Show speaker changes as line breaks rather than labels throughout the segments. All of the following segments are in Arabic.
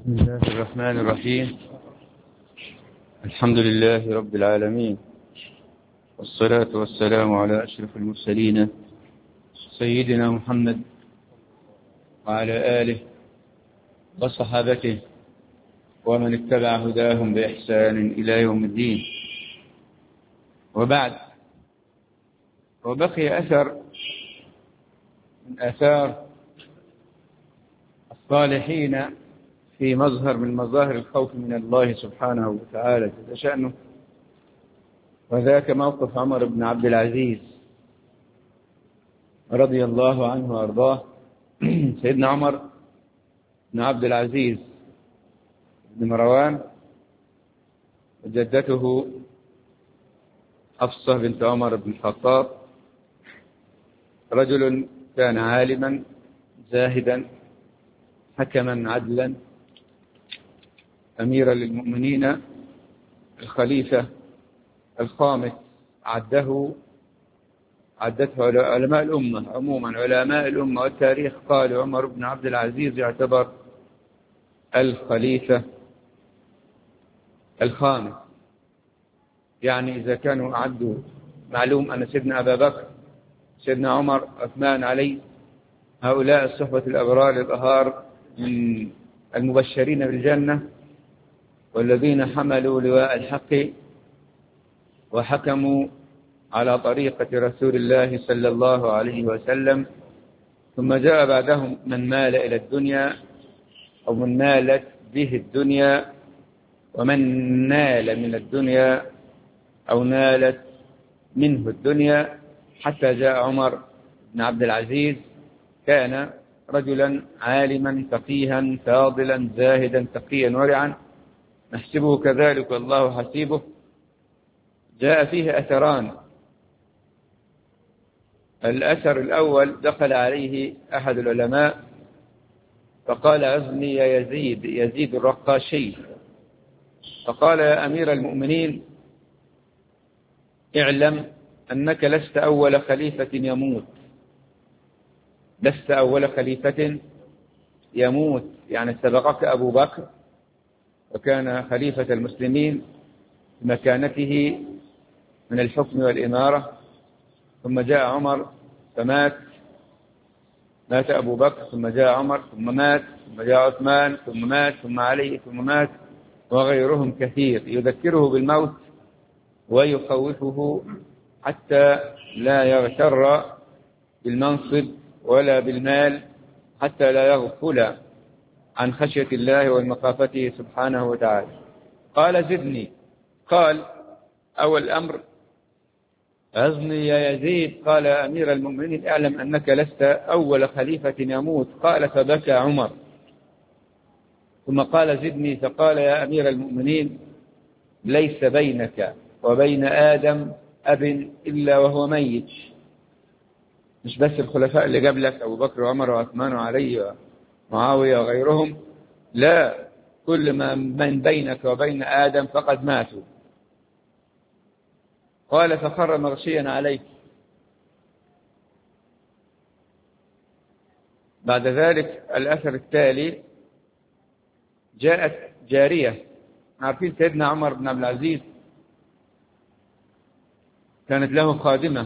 بسم الله الرحمن الرحيم. الحمد لله رب العالمين، والصلاة والسلام على أشرف المرسلين سيدنا محمد وعلى آله وصحابته ومن اتبع هداهم بإحسان إلى يوم الدين. وبعد، وبقي أثر من آثار الصالحين في مظهر من مظاهر الخوف من الله سبحانه وتعالى جل شأنه، وذاك موقف عمر بن عبد العزيز رضي الله عنه وأرضاه. سيدنا عمر بن عبد العزيز بن مروان وجدته حفصة بنت عمر بن الخطاب، رجل كان عالما زاهدا حكما عدلا أميرا للمؤمنين، الخليفة الخامس عدته علماء الأمة عموما، علماء الأمة والتاريخ قالوا عمر بن عبد العزيز يعتبر الخليفة الخامس. يعني إذا كانوا عدوا، معلوم أن سيدنا أبا بكر، سيدنا عمر، عثمان، علي، هؤلاء الصحبة الأبرار الأهار من المبشرين بالجنة، والذين حملوا لواء الحق وحكموا على طريقة رسول الله صلى الله عليه وسلم. ثم جاء بعدهم من مال إلى الدنيا، أو من مالت به الدنيا، ومن نال من الدنيا أو نالت منه الدنيا، حتى جاء عمر بن عبد العزيز. كان رجلا عالما فقيها فاضلا زاهدا تقيا ورعا، نحسبه كذلك والله حسيبه. جاء فيه أثران. الأثر الأول: دخل عليه أحد العلماء فقال: عظني يا يزيد الرقاشي. فقال: يا أمير المؤمنين، اعلم أنك لست أول خليفة يموت، لست أول خليفة يموت، يعني سبقك أبو بكر وكان خليفة المسلمين بمكانته من الحكم والإمارة، ثم جاء عمر فمات، مات أبو بكر، ثم جاء عمر ثم مات، ثم جاء عثمان ثم مات، ثم علي ثم مات، وغيرهم كثير، يذكره بالموت ويخوفه حتى لا يغتر بالمنصب ولا بالمال، حتى لا يغفل عن خشية الله ومخافته سبحانه وتعالى. قال: زدني. قال: أول الأمر: عظني يا يزيد. قال: أمير المؤمنين، اعلم أنك لست أول خليفة يموت. قال: فبكى عمر. ثم قال: زدني. فقال: يا أمير المؤمنين، ليس بينك وبين آدم أب إلا وهو ميت. مش بس الخلفاء اللي قبلك أبو بكر وعمر وعثمان وعلي ومعاوية وغيرهم، لا، كل من بينك وبين آدم فقد ماتوا. قال: فخر مغشيا عليك. بعد ذلك الأثر التالي: جاءت جارية. عارفين سيدنا عمر بن عبد العزيز كانت له خادمة.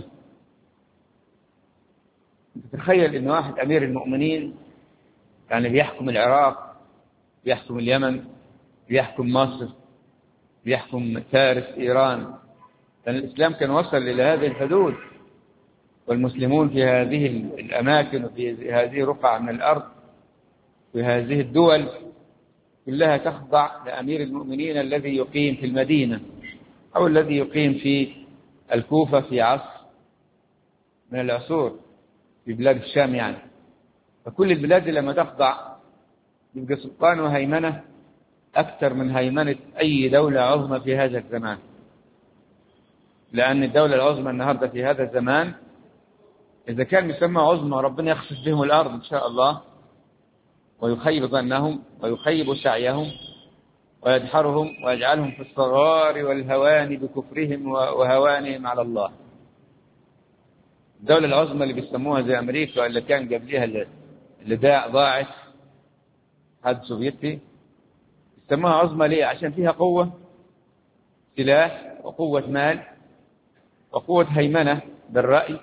تخيل إن واحد أمير المؤمنين، يعني بيحكم العراق، بيحكم اليمن، بيحكم مصر، بيحكم فارس، إيران، لأن الإسلام كان وصل إلى هذه الحدود، والمسلمون في هذه الأماكن وفي هذه الرقعة من الأرض، في هذه الدول كلها تخضع لأمير المؤمنين الذي يقيم في المدينة أو الذي يقيم في الكوفة في عصر من العصور في بلاد الشام يعني. فكل البلاد لما تخضع يبقى سلطان وهيمنة أكثر من هيمنة أي دولة عظمى في هذا الزمان، لأن الدولة العظمى النهاردة في هذا الزمان إذا كان مسمى عظمى ربنا يخسف بهم الأرض إن شاء الله، ويخيب ظنهم ويخيب سعيهم ويدحرهم ويجعلهم في الصغار والهوان بكفرهم وهوانهم على الله. الدولة العظمى اللي بيسموها زي أمريكا اللي كان قبلها اللي ضاعت حد سوفيتي، سموها عظمى ليه؟ عشان فيها قوة سلاح وقوة مال وقوة هيمنة بالرأي،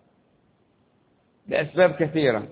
لأسباب كثيرة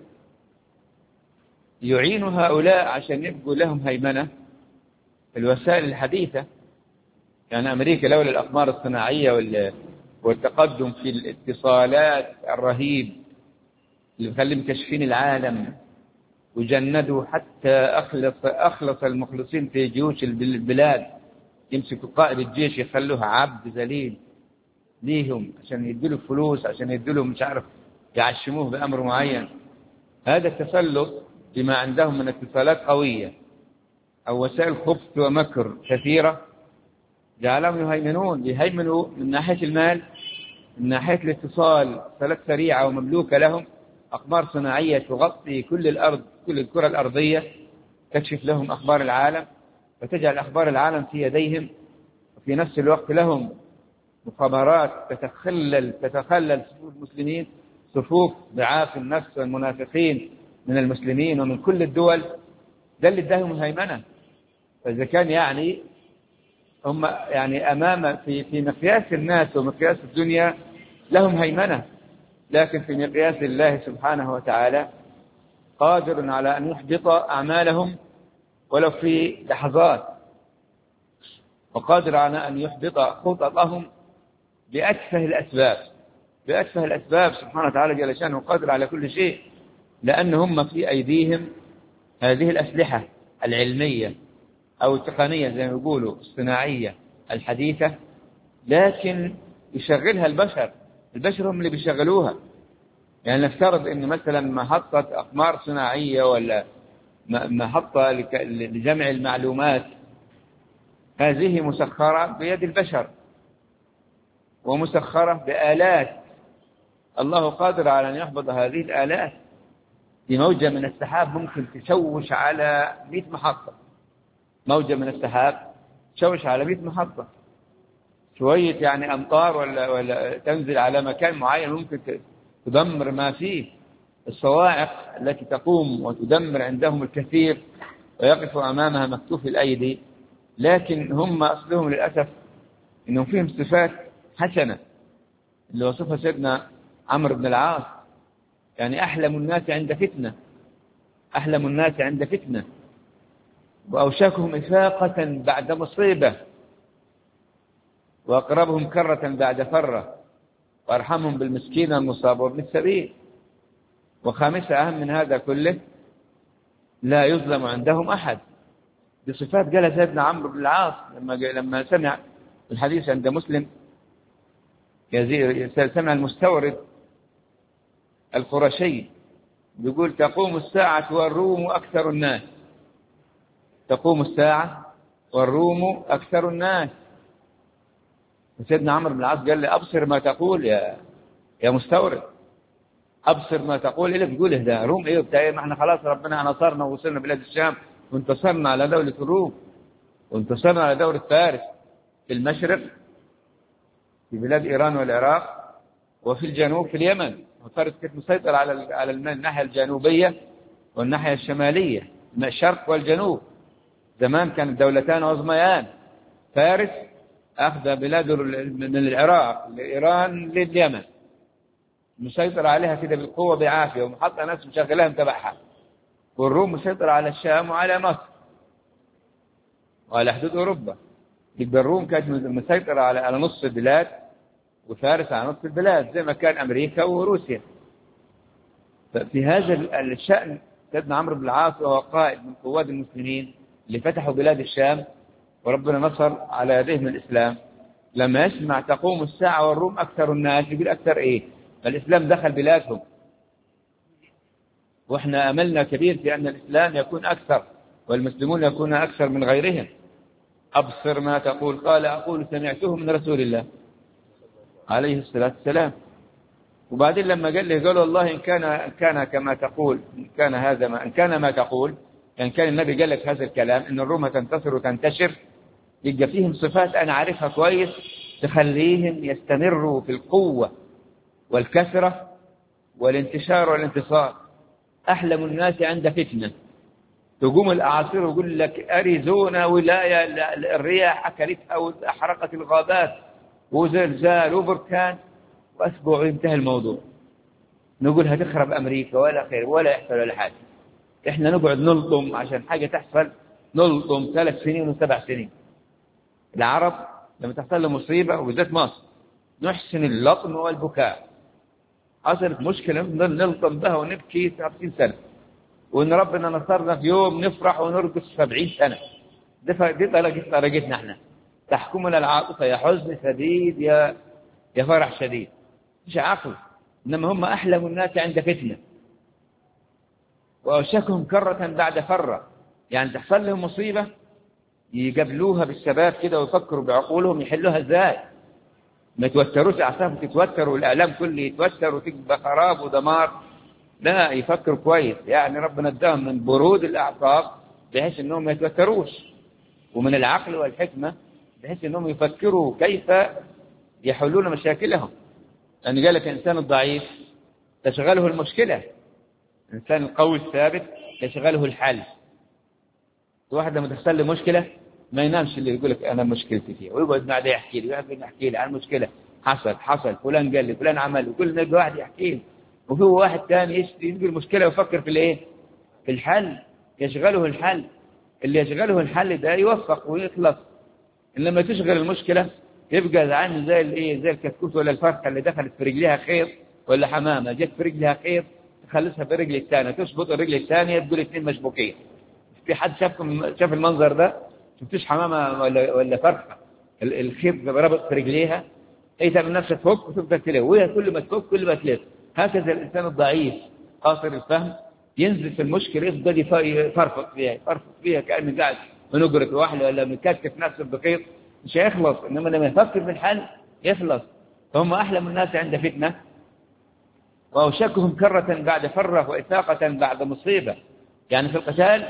يعين هؤلاء عشان يبقوا لهم هيمنة في الوسائل الحديثة. يعني أمريكا لولا الأقمار الصناعية والتقدم في الاتصالات الرهيب اللي بيخليهم كشفين العالم، وجندوا حتى أخلص المخلصين في جيوش البلاد، يمسكوا قائد الجيش يخلوه عبد ذليل ليهم عشان يدلوا فلوس، عشان يدلوا مش عارف يعشموه بأمر معين. هذا التسلط بما عندهم من اتصالات قوية أو وسائل خبث ومكر كثيرة جعلهم يهيمنوا من ناحية المال، من ناحية الاتصال، اتصالات سريعة ومملوكة لهم، أقمار صناعية تغطي كل الأرض، كل الكرة الأرضية، تكشف لهم أخبار العالم وتجعل أخبار العالم في يديهم. وفي نفس الوقت لهم مخابرات تتخلل صفوف المسلمين، صفوف ضعاف النفس والمنافقين من المسلمين ومن كل الدول. ده اللي اداهم الهيمنة. فإذا كان يعني هم يعني أمام في مقياس الناس ومقياس الدنيا لهم هيمنة، لكن في مقياس الله سبحانه وتعالى قادر على أن يحبط أعمالهم ولو في لحظات، وقادر على أن يحبط خططهم بأتفه الأسباب سبحانه وتعالى جل شأنه، قادر على كل شيء، لأن هم في أيديهم هذه الأسلحة العلمية أو التقنية زي ما يقولوا الصناعية الحديثة، لكن يشغلها البشر هم اللي بيشغلوها. يعني نفترض أن مثلا محطة أقمار صناعية ولا محطة لجمع المعلومات، هذه مسخرة بيد البشر ومسخرة بآلات. الله قادر على أن يحفظ هذه الآلات. في موجة من السحاب ممكن تشوش على 100 محطة، موجة من السحاب تشوش على 100 محطة. شوية يعني أمطار ولا تنزل على مكان معين ممكن تدمر ما فيه. الصواعق التي تقوم وتدمر عندهم الكثير ويقف أمامها مكتوف الأيدي، لكن هم أصلهم للأسف إنهم فيهم صفات حسنة اللي وصفها سيدنا عمرو بن العاص، يعني أحلم الناس عند فتنة وأوشاكهم إفاقة بعد مصيبة، وأقربهم كرة بعد فرة، وأرحمهم بالمسكين المصاب وابن السبيل. وخامسة أهم من هذا كله، لا يظلم عندهم أحد. بصفات قالها سيدنا عمرو بن العاص لما سمع الحديث عند مسلم، سمع المستورد القرشي يقول: تقوم الساعة والروم أكثر الناس. تقوم الساعة والروم أكثر الناس. سيدنا عمرو بن العاص قال لي: أبصر ما تقول يا مستورد، أبصر ما تقول. إيه اللي بتقوله ده؟ روم إيه وبتاع؟ ما احنا خلاص ربنا نصرنا ووصلنا بلاد الشام وانتصرنا على دولة الروم وانتصرنا على دولة فارس في المشرق في بلاد إيران والعراق، وفي الجنوب في اليمن. وفارس كانت مسيطرة على الناحية الجنوبية والناحية الشمالية، الشرق والجنوب. زمان كانت دولتان عظميان، فارس أخذ بلاد من العراق لإيران لليمن، مسيطر عليها كده بالقوة بعافية ومحطة ناس مشغلها متبعها. والروم مسيطر على الشام وعلى مصر وعلى حدود أوروبا. يبقى الروم كانت مسيطرة على نصف البلاد، وفارس على نصف البلاد، زي ما كان أمريكا وروسيا. ففي هذا الشأن سيدنا عمرو بن العاص وهو قائد من قواد المسلمين اللي فتحوا بلاد الشام وربنا نصر على يديهم الإسلام، لما يسمع تقوم الساعة والروم أكثر الناس يقول: أكثر إيه؟ فالإسلام دخل بلادهم، وإحنا أملنا كبير في أن الإسلام يكون أكثر والمسلمون يكون أكثر من غيرهم. أبصر ما تقول. قال: أقول سمعته من رسول الله عليه الصلاة والسلام. وبعدين لما قال له، قال: والله إن كان كما تقول، إن كان ما تقول، يعني كان النبي قال لك هذا الكلام إن الروم تنتصر وتنتشر، يبقى فيهم صفات أنا عارفها كويس تخليهم يستمروا في القوة والكثرة والانتشار والانتصار. أحلم الناس عند فتنة، تقوم الأعاصير ويقول لك أريزونا ولاية الرياح أكلتها وأحرقت الغابات وزلزال وبركان، وأسبوع ينتهي الموضوع. نقول هتخرب أمريكا ولا خير ولا يحصل ولا حاجة. إحنا نقعد نلطم عشان حاجة تحصل، نلطم 3 سنين و7 سنين. العرب لما تحصل له مصيبة وبالذات مصر نحسن اللطم والبكاء. حصلت مشكلة نلطم بها ونبكي 50 سنة، وإن ربنا نصرنا في يوم نفرح ونرقص 70 سنة. دي طريقتنا احنا. تحكمنا العاطفة، يا حزن شديد يا فرح شديد، مش عقل. إنما هم أحلم الناس عند فتنة، وأوشكهم كرة بعد فرة. يعني تحصل لهم مصيبة يقبلوها بالشباب كده ويفكروا بعقولهم يحلوها ازاي، ما يتوتروش، أعصابهم تتوتر والإعلام كله يتوتر وتبقى خراب ودمار. لا، يفكروا كويس. يعني ربنا اداهم من برود الأعصاب بحيث أنهم ما يتوتروش، ومن العقل والحكمة بحيث أنهم يفكروا كيف يحلون مشاكلهم. لأن قال لك الإنسان الضعيف تشغله المشكلة، الإنسان القوي الثابت يشغله الحل. واحد لما تحصل له مشكلة ما ينامش، اللي يقول لك أنا مشكلتي فيها، ويقعد معه يحكي لي عن مشكلة حصل فلان قال لي فلان عمل، وكل واحد يحكي لي. وفي واحد ثاني يجي المشكلة ويفكر في الايه، في الحل، يشغله الحل. اللي يشغله الحل ده يوفق ويخلص. لما تشغل المشكلة يبقى عامل زي الايه، زي الكتكوت ولا الفرخة اللي دخلت في رجلها خيط، ولا حمامة جت في رجلها خيط تخلصها في رجل الثانية، تشبط الرجل الثانية يبقوا الاثنين مشبوكين. في حد شاف المنظر ده؟ شفتوش حمامة ولا فرخة الخيط ربط في رجليها، اي تعمل نفسها تفك وتفضل تلف، وهي كل ما تفك كل ما تلف. هكذا الإنسان الضعيف قاصر الفهم ينزل في المشكلة يفضل يفرفق فيها كأنه قاعد منقرة واحدة ولا مكتف نفسه بخيط، مش هيخلص. إنما لما يفكر في الحل يخلص. فهم أحلم الناس عند فتنة، وأوشكهم كرة بعد فرة وإثاقة بعد مصيبة. يعني في القتال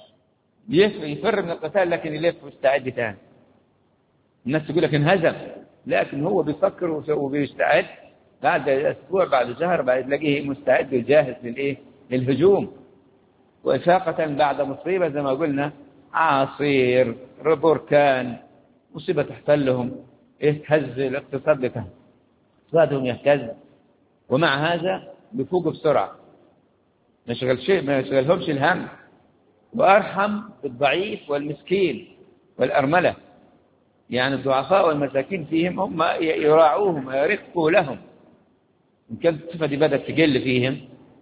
يفر من القتال لكن يلف ويستعد ثاني. الناس تقول لك انهزم، لكن هو بيفكر وبيستعد. بعد أسبوع بعد شهر بعد تلاقيه مستعد وجاهز للإيه، للهجوم. وإشاقة بعد مصيبة زي ما قلنا، عاصير بركان، مصيبة تحصل لهم يهتز الاقتصاد بتاعهم، اقتصادهم يهتز. ومع هذا بيفوقوا بسرعة، ما يشغلهمش الهم، وأرحم بالضعيف والمسكين والأرملة. يعني الضعفاء والمساكين فيهم هم يراعوهم ويرقوا لهم. إن كانت الصفة دي بدأت تقل فيهم،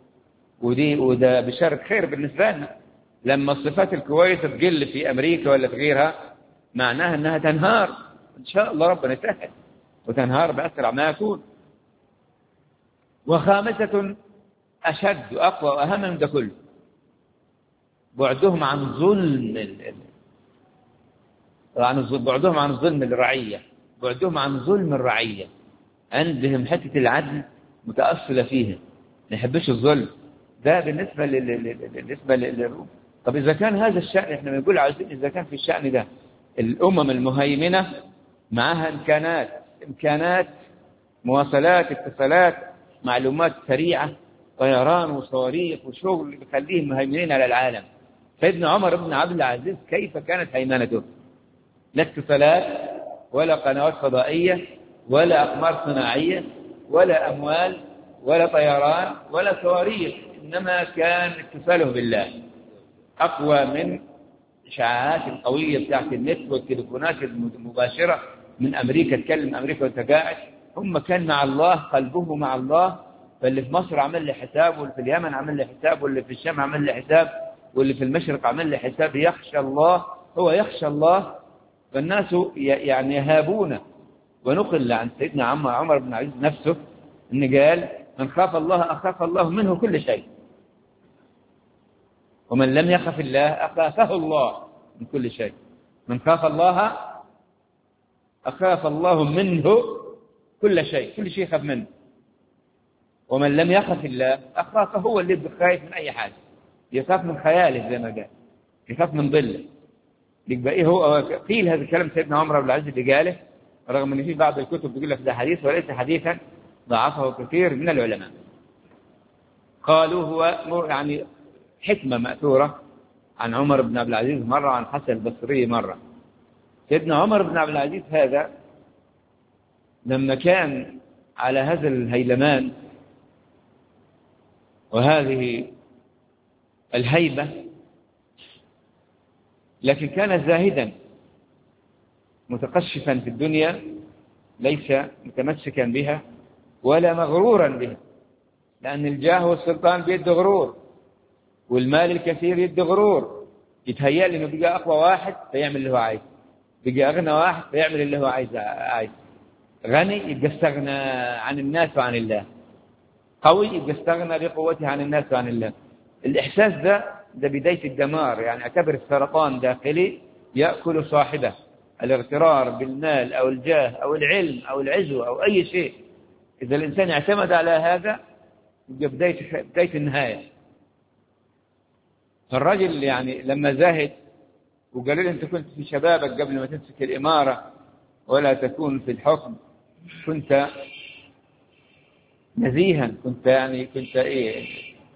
وده بشارة خير بالنسبة لنا. لما الصفات الكويسة تقل في أمريكا ولا في غيرها معناها أنها تنهار. إن شاء الله ربنا يسهل وتنهار بأسرع ما يكون. وخامسة أشد وأقوى وأهم من ده كله، بعدهم عن ظلم الرعية، بعدهم عن ظلم الرعية. عندهم حتة العدل متأصلة فيها، ما يحبش الظلم. ده بالنسبة للروم. طب إذا كان هذا الشأن، إحنا بنقول عايزين إذا كان في الشأن ده الأمم المهيمنة معها إمكانات مواصلات، اتصالات، معلومات سريعة، طيران وصواريخ وشغل بيخليهم مهيمنين على العالم. سيدنا عمر بن عبد العزيز كيف كانت هيمنته؟ لا اتصالات ولا قنوات فضائية ولا أقمار صناعية ولا أموال ولا طيران ولا صواريخ، إنما كان اتصاله بالله أقوى من إشعاعات القوية بتاعت النت والتليفونات المباشرة من أمريكا. تكلم أمريكا وأنت قاعد. هم كان مع الله، قلبه مع الله. فاللي في مصر عمل لي حساب، واللي في اليمن عمل لي حساب، واللي في الشام عمل لي حساب، واللي في المشرق عمل لي حساب. يخشى الله، هو يخشى الله. فالناس يعني يهابون. ونقل عن سيدنا عمر بن عبد العزيز نفسه إن قال: من خاف الله أخاف الله منه كل شيء، ومن لم يخف الله أخافه الله من كل شيء. من خاف الله أخاف الله منه كل شيء، كل شيء يخاف منه. ومن لم يخف الله أخافه، هو اللي خايف من أي حاجة، يخاف من خياله زي ما قال، يخاف من ظله. يبقى إيه هو قيل هذا الكلام سيدنا عمر بن العزيز اللي قاله، رغم أن في بعض الكتب تقول لك ده حديث وليس حديثا، ضعفه كثير من العلماء. قالوا هو يعني حكمة مأثورة عن عمر بن عبد العزيز مرة، عن حسن البصري مرة. سيدنا عمر بن عبد العزيز هذا لما كان على هذا الهيلمان وهذه الهيبة، لكن كان زاهدا متقشفا في الدنيا، ليس متمسكا بها ولا مغرورا بها، لأن الجاه والسلطان بيد غرور، والمال الكثير يد غرور. يتهيأ لي إنه بقى أقوى واحد فيعمل اللي هو عايز، بقى أغنى واحد فيعمل اللي هو عايز. غني يبقى استغنى عن الناس وعن الله، قوي يبقى استغنى بقوته عن الناس وعن الله. الإحساس ده بداية الدمار، يعني اعتبر السرطان داخلي يأكل صاحبه. الاغترار بالمال أو الجاه أو العلم أو العزو أو أي شيء، إذا الإنسان اعتمد على هذا يبقى بداية النهاية. فالرجل يعني لما زاهد وقال له أنت كنت في شبابك قبل ما تمسك الإمارة ولا تكون في الحكم، كنت نزيها، كنت إيه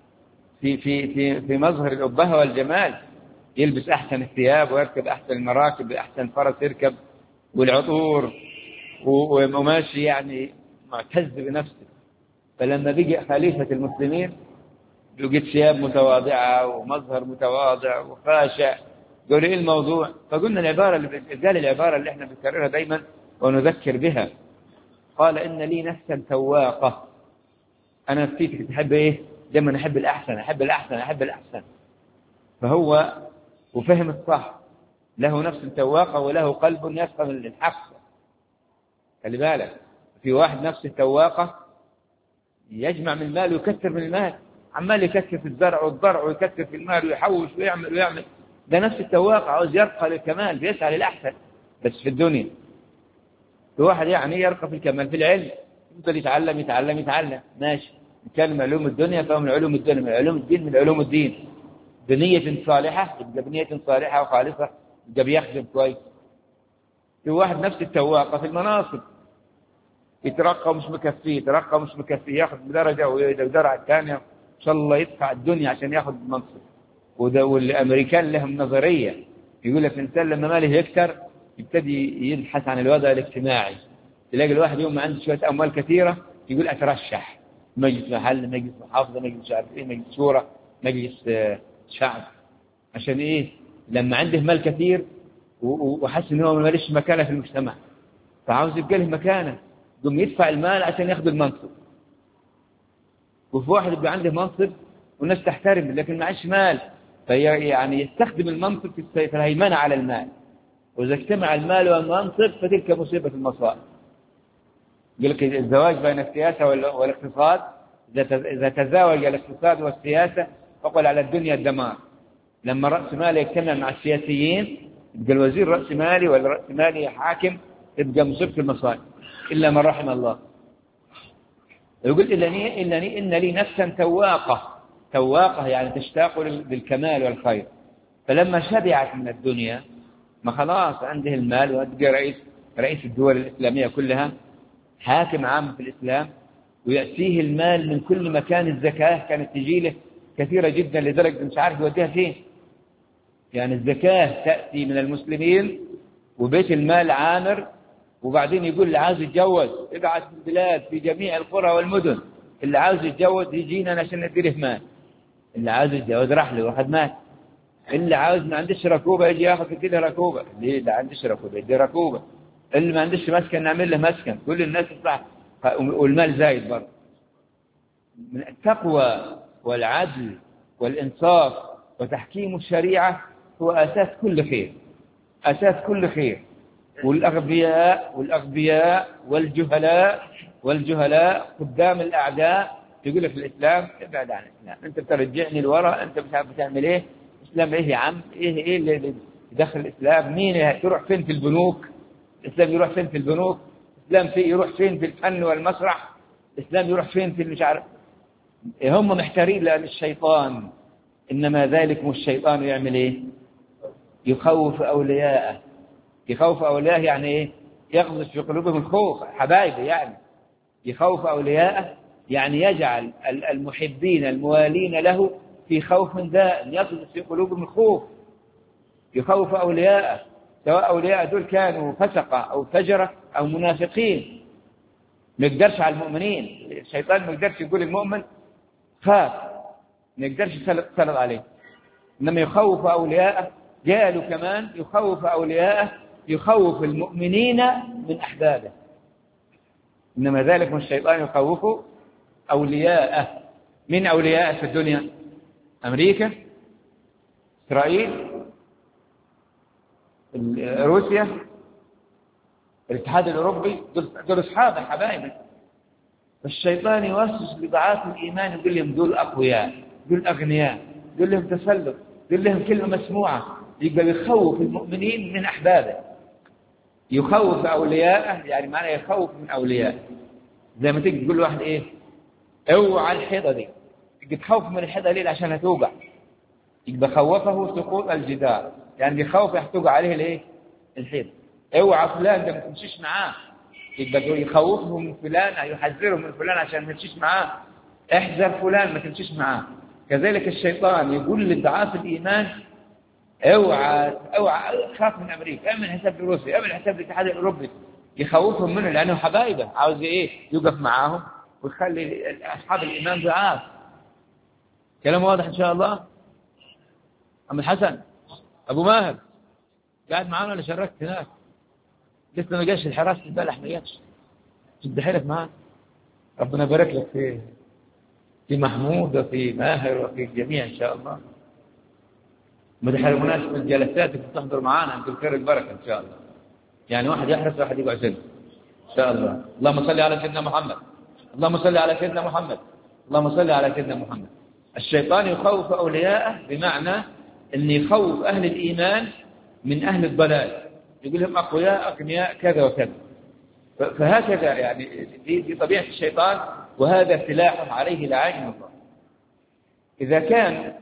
في مظهر الأبهة والجمال، يلبس أحسن الثياب ويركب أحسن المراكب، أحسن فرس يركب والعطور وماشي يعني معتز بنفسه. فلما بقي خليفة المسلمين لقيت ثياب متواضعة ومظهر متواضع وخاشع. قالوا إيه الموضوع؟ فقلنا العبارة اللي احنا بنكررها دايما ونذكر بها. قال إن لي نفسا تواقة. أنا نفسيتك تحب إيه؟ دايما أحب الأحسن، أحب الأحسن، أحب الأحسن. فهو وفهم الصح، له نفس تواقة وله قلب يفهم الحق. خلي بالك، في واحد نفسه تواقة يجمع من المال ويكثر من المال، عمال يكثر في الزرع والضرع ويكثر في المال ويحوش ويعمل. ده نفس التواقع، عاوز يرقى للكمال، بيسعى للأحسن بس في الدنيا. في واحد يعني يرقى في الكمال في العلم، يفضل يتعلم ماشي. كان من علوم الدنيا فهو من علوم الدنيا، من علوم الدين من علوم الدين، بنية صالحة يبقى بنية صالحة وخالصة يبقى بيخدم كويس. في واحد نفس التواقع في المناصب، يترقى مش مكفيه، ياخذ بدرجة ودرجة الثانية إن شاء الله يدفع الدنيا عشان ياخذ المنصب. وده والأمريكان لهم نظرية، يقول لك الإنسان لما ماله يكتر يبتدي يبحث عن الوضع الاجتماعي. تلاقي الواحد يوم ما عنده شوية أموال كثيرة يقول أترشح مجلس محل، مجلس محافظة، مجلس شعب، مجلس شورى، مجلس شعب. عشان إيه؟ لما عنده مال كثير وحس إنه ما ليش مكانة في المجتمع، فعاوز يبقى له مكانة، يقوم يدفع المال عشان ياخذ المنصب. وفي واحد يبقى عنده منصب والناس تحترم لكن معيش مال، يعني يستخدم المنصب في الهيمنة على المال. وإذا اجتمع المال والمنصب فتلك مصيبة المصائب. يقول لك الزواج بين السياسة والاقتصاد، إذا تزاوج الاقتصاد والسياسة فقل على الدنيا الدمار. لما رأس مال يجتمع مع السياسيين يبقى الوزير رأس مالي ولا رأس مالي حاكم، تبقى مصيبة المصائب إلا من رحم الله. يقول إن لي نفسا تواقة يعني تشتاق للكمال والخير. فلما شبعت من الدنيا ما خلاص عنده المال ويبقى رئيس الدول الإسلامية كلها، حاكم عام في الإسلام، ويأتيه المال من كل مكان. الزكاة كانت تجي له كثيرة جدا لدرجة مش عارف يوديها فين. يعني الزكاة تأتي من المسلمين وبيت المال عامر. وبعدين يقول اللي عاوز يتجوز يقعد في البلاد في جميع القرى والمدن، اللي عاوز يتجوز يجينا عشان نديله مال. اللي عاوز يتجوز راح له واخد مال. اللي عاوز ما عندش ركوبة يجي ياخذ كده ركوبة، اللي عندش ركوبة يدي ركوبة. اللي ما عندش مسكن نعمل له مسكن. كل الناس تطلع والمال زايد برضه. من التقوى والعدل والإنصاف وتحكيم الشريعة هو أساس كل خير، أساس كل خير. والأغبياء والجهلاء قدام الأعداء يقول لك الإسلام ابعد عن الإسلام، أنت بترجعني لورا، أنت مش عارف بتعمل إيه. الإسلام إيه يا عم؟ إيه اللي يدخل الإسلام؟ مين تروح فين في البنوك؟ الإسلام يروح فين في البنوك؟ الإسلام يروح فين في الفن والمسرح؟ الإسلام يروح فين في مش عارف. هم محتارين لأن الشيطان، إنما ذلكم الشيطان يعمل إيه؟ يخوف أولياءه. يخوف أولياءه يعني إيه؟ يغمس في قلوبهم الخوف، حبايبه يعني. يخوف أولياءه يعني يجعل المحبين الموالين له في خوف دائم يقذف في قلوبهم الخوف، يخوف أولياءه، سواء أولياء دول كانوا فسقة أو فجرة أو منافقين. ما يقدرش على المؤمنين، الشيطان ما يقدرش يقول المؤمن خاف، ما يقدرش يسلط عليه، إنما يخوف أولياءه. قالوا كمان يخوف أولياءه، يخوف المؤمنين من أحبابه، إنما ذلك من الشيطان يخوف أولياءه. من أولياءه في الدنيا؟ أمريكا، إسرائيل، روسيا، الاتحاد الأوروبي، دول أصحابه حبايبه. فالشيطان يوسوس لضعاف الإيمان، يقول لهم دول أقوياء، دول أغنياء، دول لهم تسلط، دول لهم كلمة مسموعة. يقدر يخوف المؤمنين من أحبابه، يخوف أولياءه، يعني معنى يخوف من أولياءه. زي ما تيجي تقول له واحد إيه، اوعى الحيطة دي، تيجي تخوف من الحيطة ليه؟ عشان هتوقع. يبقى خوفه سقوط الجدار، يعني بخوف يحتوق عليه الايه؟ الحيط. اوعى فلان ده ما تمشيش معاه، يبقى يخوفه من فلان، يحذره من فلان عشان ما تمشيش معاه. احذر فلان ما تمشيش معاه. كذلك الشيطان يقول لضعاف الايمان اوعى خاف من امريكا، اعمل حساب لروسيا، اعمل حساب للاتحاد الاوروبي، يخوفهم منه لانه حبايبه، عاوز ايه؟ يوقف معاهم ويخلي اصحاب الايمان ضعاف. كلام واضح ان شاء الله؟ أم الحسن أبو ماهر قاعد معانا ولا شركت هناك؟ لسه ما جاش الحراسة البلح، ما جاش. شد حيلك معاه. ربنا يبارك لك في محمود وفي ماهر وفي الجميع إن شاء الله. ما تحرموناش من الجلسات اللي تحضر معانا، أنتم خير البركة إن شاء الله. يعني واحد يحرص واحد يقعد سنة إن شاء الله. اللهم صل على سيدنا محمد، اللهم صل على سيدنا محمد، اللهم صل على سيدنا محمد. الشيطان يخوف أولياءه بمعنى أن يخوف أهل الإيمان من أهل الضلال، يقول لهم أقوياء أغنياء كذا وكذا. فهكذا يعني دي طبيعة الشيطان، وهذا سلاح عليه لعائن الله. إذا كان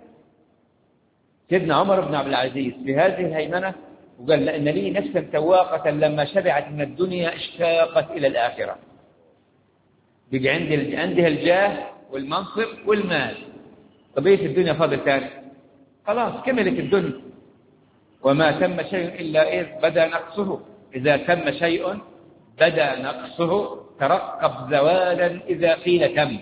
سيدنا عمر بن عبد العزيز في هذه الهيمنة وقال لأن لي نفسا تواقة لما شبعت من الدنيا اشتاقت إلى الآخرة، بيجي عندها الجاه والمنصب والمال، طبيعة الدنيا فاضل ثاني، خلاص كملت الدنيا. وما تم شيء إلا إذ بدا نقصه، إذا تم شيء بدا نقصه، ترقب زوالا إذا قيل تم.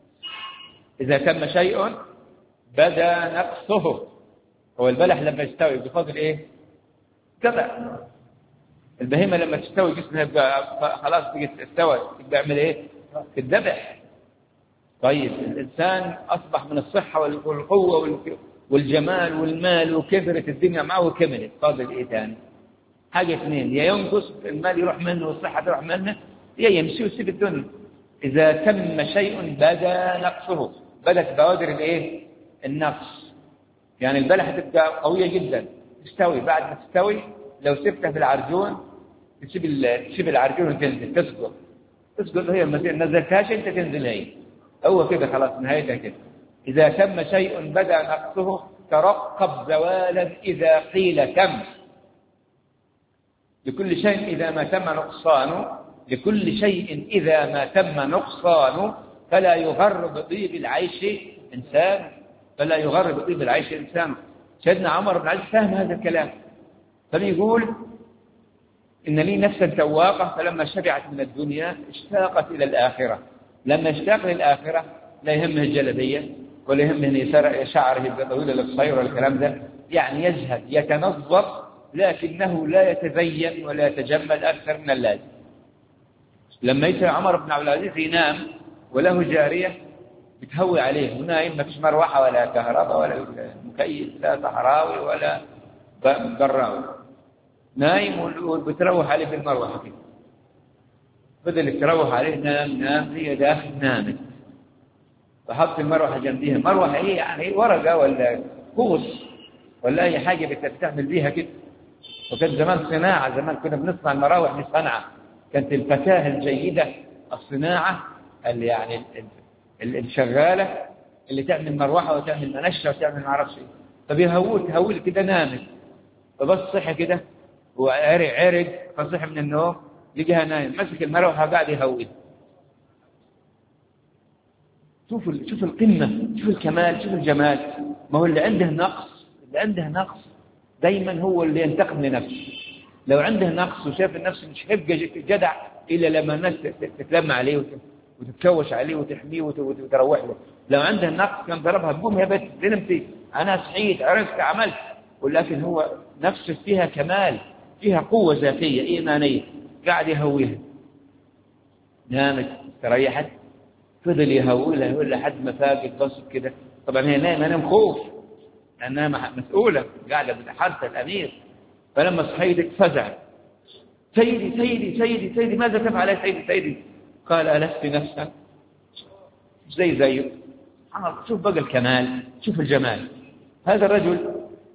إذا تم شيء بدا نقصه. هو البلح لما يستوي بفضل إيه؟ كذا. البهيمة لما تستوي جسمها خلاص استوت، بيعمل إيه؟ الذبح. طيب الإنسان أصبح من الصحة والقوة والجمال والمال وكثرت الدنيا معه وكملت، فاضل إيه تاني؟ حاجة اثنين، يا ينقص المال يروح منه والصحة تروح منه، يا يمشي ويسيب الدنيا. إذا تم شيء بدا نقصه، بدت بوادر الإيه؟ النقص. يعني البلحة تبقى قوية جدا، تستوي، بعد ما تستوي لو سبتها في العرجون تسيب العرجون وتنزل تسقط هي، ما نزلتهاش أنت تنزل هي، هو كده خلاص نهايتها كده. إذا تم شيء بدأ نقصه، ترقب زوالا إذا قيل تم. لكل شيء إذا ما تم نقصانه، لكل شيء إذا ما تم نقصانه فلا يغر بطيب العيش إنسان، فلا يغر بطيب العيش إنسان. سيدنا عمر بن عبد فهم هذا الكلام، فبيقول إن لي نفسا تواقة فلما شبعت من الدنيا اشتاقت إلى الآخرة. لما اشتاق للآخرة لا يهمه الجلبية ولا يهمه أن شعره يبقى طويل القصير والكلام ده، يعني يزهد يتنظر، لكنه لا يتزين ولا يتجمل أكثر من اللازم. لما يسمع عمر بن عبد العزيز ينام وله جارية بتهوي عليه ونايم، ما فيش مروحة ولا كهرباء ولا مكيف، لا صحراوي ولا براوي، نايم وبتروح عليه بالمروحة كده، بدل تروح عليه نام هي داخل نامت، فحط المروحة جنبيها. مروحة ايه يعني؟ ورقة ولا قوس ولا اي حاجة بتستعمل بيها كده. وكان زمان صناعة، زمان كنا بنصنع المراوح من صنعة، كانت الفتاة الجيدة الصناعة اللي يعني الشغالة اللي تعمل مروحة وتعمل منشة وتعمل معرفش ايه، فبيهول كده نامت، فبس صحي كده وعرق فصح من النوم لقيها نايم، مسك المروحة قاعد يهوي. شوف القمة، شوف الكمال، شوف الجمال. ما هو اللي عنده نقص دايما هو اللي ينتقم لنفسه. لو عنده نقص وشاف النفس مش هيبقى جدع إلا لما الناس تتلم عليه وتتكوش عليه وتحميه وتروح له. لو عنده نقص كان ضربها بقوم يا بنت نمتي أنا صحيت عرفت عملت، ولكن هو نفسه فيها كمال، فيها قوة ذاتية إيمانية، قاعد يهويها. نامت تريحت فضل يهولها لحد ما فاقت بصت كده. طبعا هي نايمة نام خوف لأنها مسؤولة قاعدة بتحرس الأمير. فلما صحيت فزعت، سيدي سيدي سيدي سيدي ماذا تفعل يا سيدي سيدي؟ قال ألست نفسا زيه. شوف بقى الكمال، شوف الجمال. هذا الرجل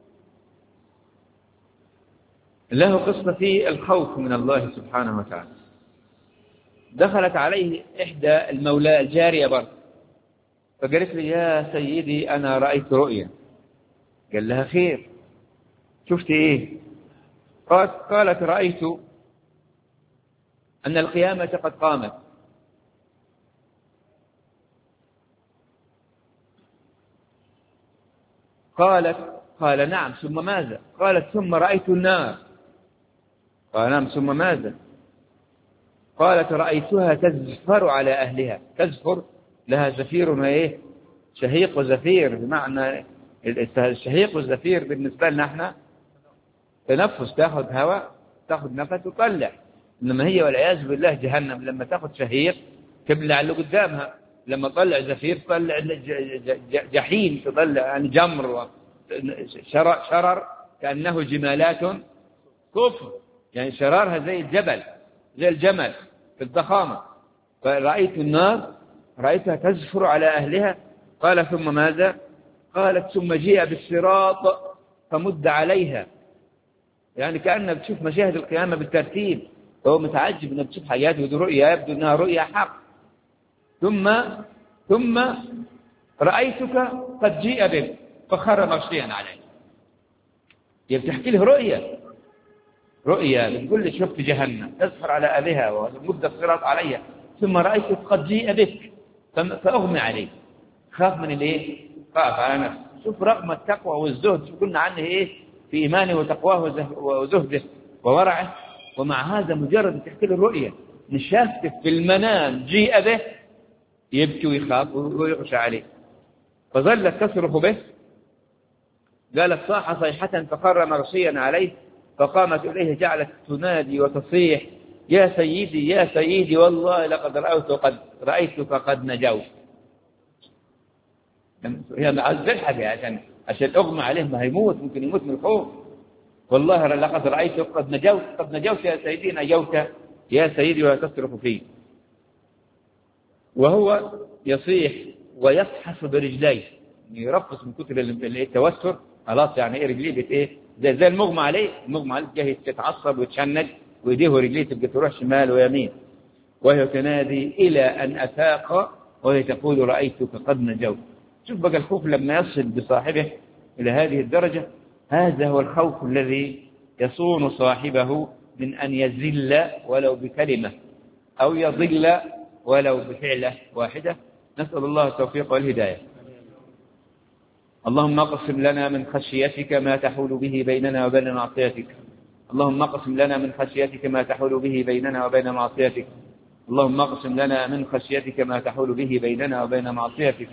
له قصة في الخوف من الله سبحانه وتعالى. دخلت عليه إحدى المولاة الجارية برضه فقالت لي يا سيدي أنا رأيت رؤيا. قال لها خير شفت إيه؟ قالت رأيت أن القيامة قد قامت. قال نعم ثم ماذا؟ قالت ثم رأيت النار. قال نعم ثم ماذا؟ قالت رأيتها تزفر على أهلها. تزفر لها زفير وإيه؟ شهيق وزفير، بمعنى الشهيق والزفير بالنسبة لنا احنا تنفس، تاخذ هواء تاخذ نفس وتطلع. إنما هي والعياذ بالله جهنم لما تاخذ شهيق تبلع اللي قدامها، لما تطلع زفير تطلع جحيم، تطلع يعني جمر شرر كأنه جمالات كفر، يعني شرارها زي الجبل زي الجمل في الضخامة. فرأيت النار رأيتها تزفر على أهلها. قال ثم ماذا؟ قالت ثم جيء بالصراط فمد عليها. يعني كأنها بتشوف مشاهد القيامة بالترتيب، هو متعجب أنه بتشوف حاجات ودي رؤيا يبدو أنها رؤيا حق. ثم رأيتك قد جيء بك فخر مغشيا عليه. بتحكي له رؤيا بتقول لي شفت جهنم تزفر على أهلها ومد الصراط عليها، ثم رأيتك قد جيء بك فأغمي عليه. خاف من الايه؟ خاف على نفسه. شوف رغم التقوى والزهد، شو قلنا عنه ايه؟ في إيمانه وتقواه وزهده وورعه، ومع هذا مجرد تحكي له الرؤيا نشافته في المنام جيء به يبكي ويخاف ويغشى عليه. فظلت تصرخ به. قالت صاح صيحة فخر مغشيا عليه، فقامت إليه جعلت تنادي وتصيح يا سيدي يا سيدي والله لقد رأيتك قد نجوت. هي معذبة عشان أغمى عليه ما هيموت، ممكن يموت من الخوف. والله لقد رأيتك قد نجوت يا سيدي نجوت يا سيدي وتصرخ فيه. وهو يصيح ويفحص برجليه، يرفص من كتر التوتر خلاص، يعني ايه رجليه ايه زي المغمى عليه جاي تتعصب وتشنج ويديه ورجليه تبقى تروح شمال ويمين. وهي تنادي إلى أن أفاق وهي تقول رأيتك قد نجوت. شوف بقى الخوف لما يصل بصاحبه إلى هذه الدرجة. هذا هو الخوف الذي يصون صاحبه من أن يزل ولو بكلمة أو يضل ولو بفعلة واحدة. نسأل الله التوفيق والهداية. اللهم اقسم لنا من خشيتك ما تحول به بيننا وبين معصيتك. اللهم اقسم لنا من خشيتك ما تحول به بيننا وبين معصيتك. اللهم اقسم لنا من خشيتك ما تحول به بيننا وبين معصيتك.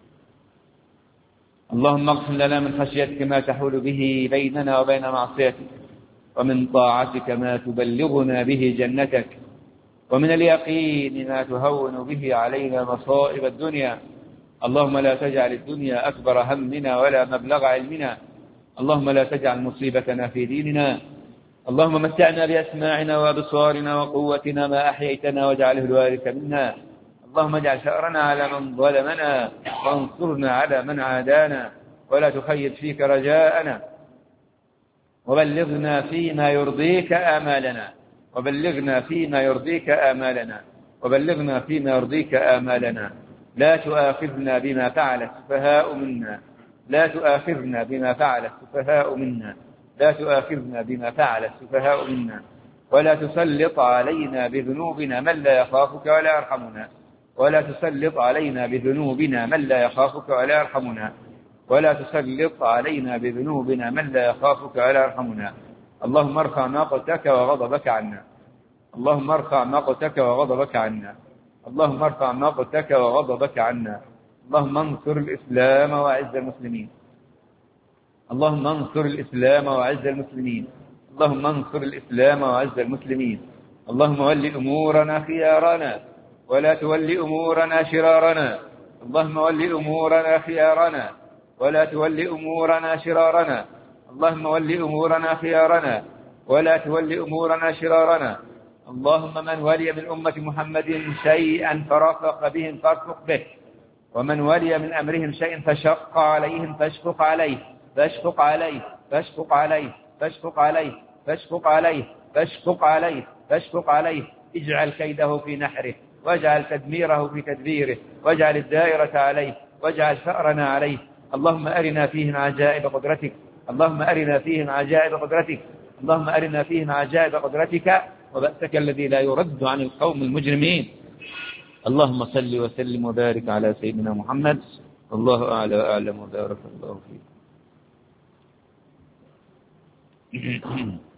اللهم اقسم لنا من خشيتك ما تحول به بيننا وبين معصيتك، ومن طاعتك ما تبلغنا به جنتك، ومن اليقين ما تهون به علينا مصائب الدنيا. اللهم لا تجعل الدنيا أكبر همنا ولا مبلغ علمنا. اللهم لا تجعل مصيبتنا في ديننا. اللهم متعنا بأسماعنا وأبصارنا وقوتنا ما أحييتنا واجعله الوارث منا. اللهم اجعل ثأرنا على من ظلمنا وانصرنا على من عادانا، ولا تخيب فيك رجاءنا. وبلغنا فيما يرضيك آمالنا. وبلغنا فيما يرضيك آمالنا. وبلغنا فيما يرضيك آمالنا. لا تؤاخذنا بما فعل السفهاء منا. لا تؤاخذنا بما فعل السفهاء منا. لا تؤاخذنا بما فعل السفهاء منا. ولا تسلط علينا بذنوبنا من لا يخافك ولا يرحمنا. ولا تسلط علينا بذنوبنا من لا يخافك ولا يرحمنا. ولا تسلط علينا بذنوبنا من لا يخافك ولا يرحمنا. اللهم ارفع مقتك وغضبك عنا. اللهم ارفع مقتك وغضبك عنا. اللهم ارفع مقتك وغضبك عنا. اللهم انصر الإسلام وأعز المسلمين. اللهم انصر الإسلام وأعز المسلمين. اللهم انصر الإسلام وأعز المسلمين. اللهم ول أمورنا خيارنا ولا تول أمورنا شرارنا. اللهم ول أمورنا خيارنا ولا تول أمورنا شرارنا. اللهم ول أمورنا خيارنا ولا تول أمورنا شرارنا. اللهم من ولي من أمة محمد شيئا فرفق بهم فارفق به، ومن ولي من أمرهم شيئا فشق عليهم فاشفق عليه فاشفق عليه فاشفق عليه فاشفق عليه فاشفق عليه فاشفق عليه فاشفق عليه. اجعل كيده في نحره واجعل تدميره في تدبيره واجعل الدائرة عليه واجعل ثأرنا عليه. اللهم أرنا فيهم عجائب قدرتك. اللهم أرنا فيهم عجائب قدرتك. اللهم أرنا فيهم عجائب قدرتك وبأسك الذي لا يرد عن القوم المجرمين. اللهم صل وسلم وبارك على سيدنا محمد. الله أعلى وأعلم وبارك الله فيك.